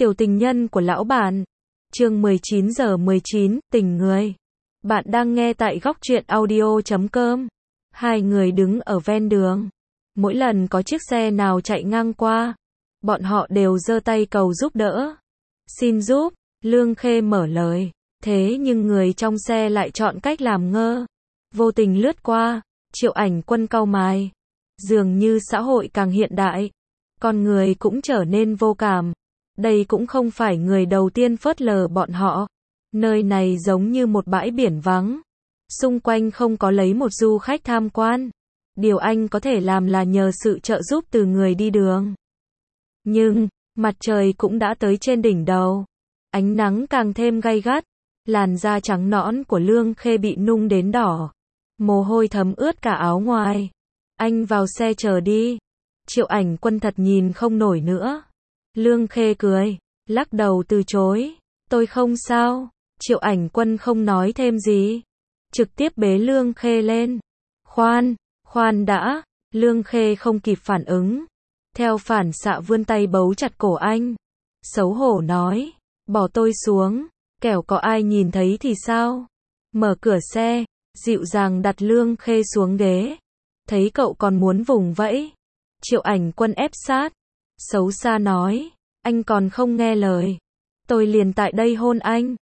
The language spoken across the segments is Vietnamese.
Tiểu tình nhân của lão bản. Chương 19:19, tình người. Bạn đang nghe tại góc truyện audio.com. Hai người đứng ở ven đường. Mỗi lần có chiếc xe nào chạy ngang qua, bọn họ đều giơ tay cầu giúp đỡ. Xin giúp, Lương Khê mở lời. Thế nhưng người trong xe lại chọn cách làm ngơ. Vô tình lướt qua, Triệu Ảnh Quân cau mày. Dường như xã hội càng hiện đại, con người cũng trở nên vô cảm. Đây cũng không phải người đầu tiên phớt lờ bọn họ. Nơi này giống như một bãi biển vắng. Xung quanh không có lấy một du khách tham quan. Điều anh có thể làm là nhờ sự trợ giúp từ người đi đường. Nhưng, mặt trời cũng đã tới trên đỉnh đầu. Ánh nắng càng thêm gay gắt. Làn da trắng nõn của Lương Khê bị nung đến đỏ. Mồ hôi thấm ướt cả áo ngoài. Anh vào xe chờ đi. Triệu Ảnh Quân thật nhìn không nổi nữa. Lương Khê cười, lắc đầu từ chối. Tôi không sao. Triệu Ảnh Quân không nói thêm gì. Trực tiếp bế Lương Khê lên. Khoan đã. Lương Khê không kịp phản ứng. Theo phản xạ vươn tay bấu chặt cổ anh. Xấu hổ nói, bỏ tôi xuống. Kẻo có ai nhìn thấy thì sao? Mở cửa xe, dịu dàng đặt Lương Khê xuống ghế. Thấy cậu còn muốn vùng vẫy. Triệu Ảnh Quân ép sát. Xấu xa nói, anh còn không nghe lời. Tôi liền tại đây hôn anh.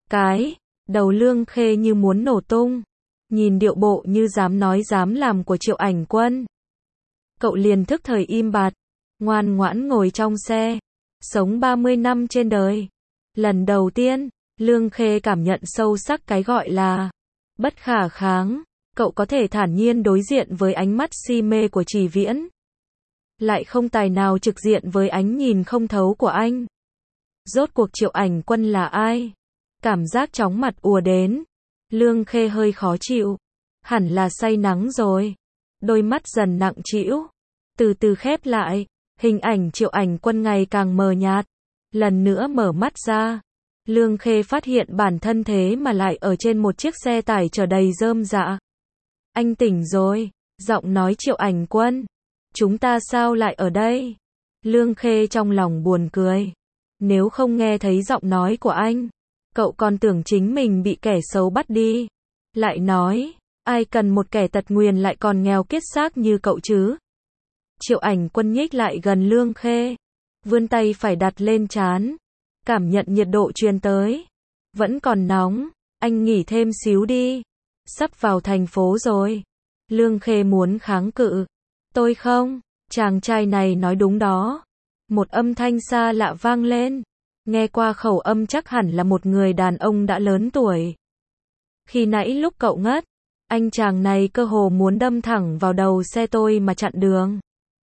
Đầu Lương Khê như muốn nổ tung. Nhìn điệu bộ như dám nói dám làm của Triệu Ảnh Quân. Cậu liền thức thời im bặt. Ngoan ngoãn ngồi trong xe. Sống 30 năm trên đời. Lần đầu tiên, Lương Khê cảm nhận sâu sắc cái gọi là bất khả kháng. Cậu có thể thản nhiên đối diện với ánh mắt si mê của Trì Viễn. Lại không tài nào trực diện với ánh nhìn không thấu của anh. Rốt cuộc Triệu Ảnh Quân là ai? Cảm giác chóng mặt ùa đến. Lương Khê hơi khó chịu. Hẳn là say nắng rồi. Đôi mắt dần nặng trĩu. Từ từ khép lại. Hình ảnh Triệu Ảnh Quân ngày càng mờ nhạt. Lần nữa mở mắt ra. Lương Khê phát hiện bản thân thế mà lại ở trên một chiếc xe tải chở đầy rơm rạ. Anh tỉnh rồi. Giọng nói Triệu Ảnh Quân. Chúng ta sao lại ở đây? Lương Khê trong lòng buồn cười. Nếu không nghe thấy giọng nói của anh, cậu còn tưởng chính mình bị kẻ xấu bắt đi. Lại nói, ai cần một kẻ tật nguyền lại còn nghèo kiết xác như cậu chứ? Triệu Ảnh Quân nhích lại gần Lương Khê. Vươn tay phải đặt lên trán. Cảm nhận nhiệt độ truyền tới. Vẫn còn nóng, anh nghỉ thêm xíu đi. Sắp vào thành phố rồi. Lương Khê muốn kháng cự. Tôi không, chàng trai này nói đúng đó. Một âm thanh xa lạ vang lên. Nghe qua khẩu âm chắc hẳn là một người đàn ông đã lớn tuổi. Khi nãy lúc cậu ngất, anh chàng này cơ hồ muốn đâm thẳng vào đầu xe tôi mà chặn đường.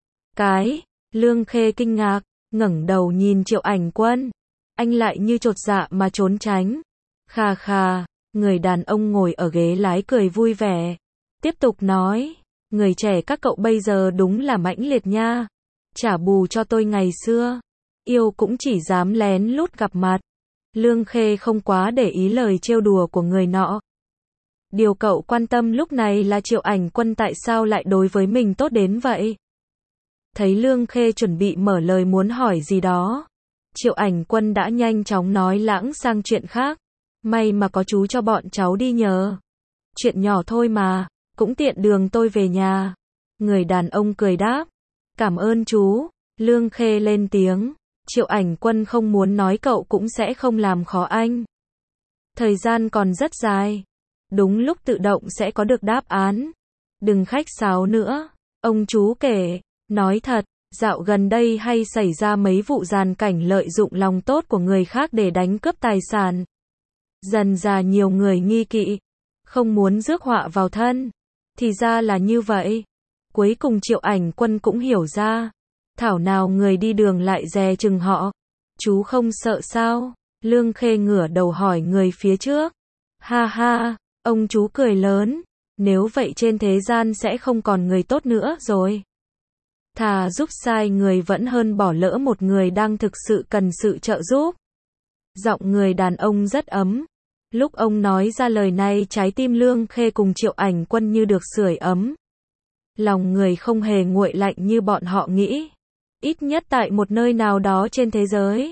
Lương Khê kinh ngạc, ngẩng đầu nhìn Triệu Ảnh Quân. Anh lại như chột dạ mà trốn tránh. Khà, người đàn ông ngồi ở ghế lái cười vui vẻ. Tiếp tục nói. Người trẻ các cậu bây giờ đúng là mãnh liệt nha. Trả bù cho tôi ngày xưa. Yêu cũng chỉ dám lén lút gặp mặt. Lương Khê không quá để ý lời trêu đùa của người nọ. Điều cậu quan tâm lúc này là Triệu Ảnh Quân tại sao lại đối với mình tốt đến vậy. Thấy Lương Khê chuẩn bị mở lời muốn hỏi gì đó. Triệu Ảnh Quân đã nhanh chóng nói lãng sang chuyện khác. May mà có chú cho bọn cháu đi nhờ. Chuyện nhỏ thôi mà. Cũng tiện đường tôi về nhà. Người đàn ông cười đáp. Cảm ơn chú. Lương Khê lên tiếng. Triệu Ảnh Quân không muốn nói cậu cũng sẽ không làm khó anh. Thời gian còn rất dài. Đúng lúc tự động sẽ có được đáp án. Đừng khách sáo nữa. Ông chú kể. Nói thật, dạo gần đây hay xảy ra mấy vụ giàn cảnh lợi dụng lòng tốt của người khác để đánh cướp tài sản. Dần dà nhiều người nghi kỵ. Không muốn rước họa vào thân. Thì ra là như vậy. Cuối cùng Triệu Ảnh Quân cũng hiểu ra. Thảo nào người đi đường lại dè chừng họ. Chú không sợ sao? Lương Khê ngửa đầu hỏi người phía trước. Ha, ông chú cười lớn. Nếu vậy trên thế gian sẽ không còn người tốt nữa rồi. Thà giúp sai người vẫn hơn bỏ lỡ một người đang thực sự cần sự trợ giúp. Giọng người đàn ông rất ấm. Lúc ông nói ra lời này trái tim Lương Khê cùng Triệu Ảnh Quân như được sưởi ấm. Lòng người không hề nguội lạnh như bọn họ nghĩ. Ít nhất tại một nơi nào đó trên thế giới.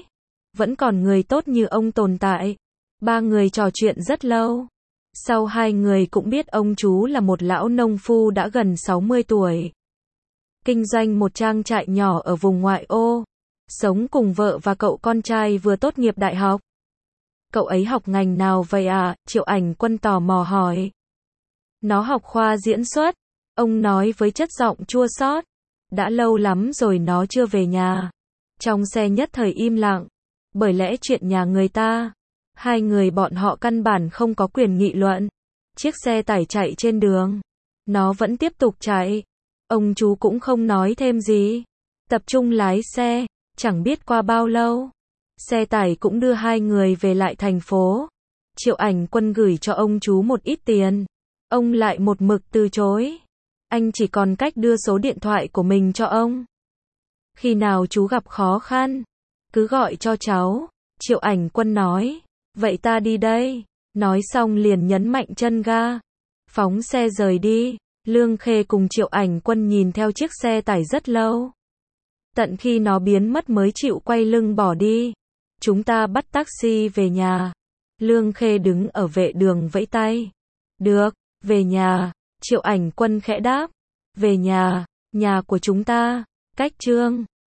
vẫn còn người tốt như ông tồn tại. Ba người trò chuyện rất lâu. Sau hai người cũng biết ông chú là một lão nông phu đã gần 60 tuổi. Kinh doanh một trang trại nhỏ ở vùng ngoại ô. Sống cùng vợ và cậu con trai vừa tốt nghiệp đại học. Cậu ấy học ngành nào vậy à? Triệu Ảnh Quân tò mò hỏi. Nó học khoa diễn xuất. Ông nói với chất giọng chua xót. Đã lâu lắm rồi nó chưa về nhà. Trong xe nhất thời im lặng. Bởi lẽ chuyện nhà người ta. Hai người bọn họ căn bản không có quyền nghị luận. Chiếc xe tải chạy trên đường. Nó vẫn tiếp tục chạy. Ông chú cũng không nói thêm gì. Tập trung lái xe. Chẳng biết qua bao lâu. Xe tải cũng đưa hai người về lại thành phố. Triệu Ảnh Quân gửi cho ông chú một ít tiền. Ông lại một mực từ chối. Anh chỉ còn cách đưa số điện thoại của mình cho ông. Khi nào chú gặp khó khăn, cứ gọi cho cháu. Triệu Ảnh Quân nói. Vậy ta đi đây. Nói xong liền nhấn mạnh chân ga. Phóng xe rời đi. Lương Khê cùng Triệu Ảnh Quân nhìn theo chiếc xe tải rất lâu. Tận khi nó biến mất mới chịu quay lưng bỏ đi. Chúng ta bắt taxi về nhà. Lương Khê đứng ở vệ đường vẫy tay. Được, về nhà. Triệu Ảnh Quân khẽ đáp. Về nhà, nhà của chúng ta. Cách Chương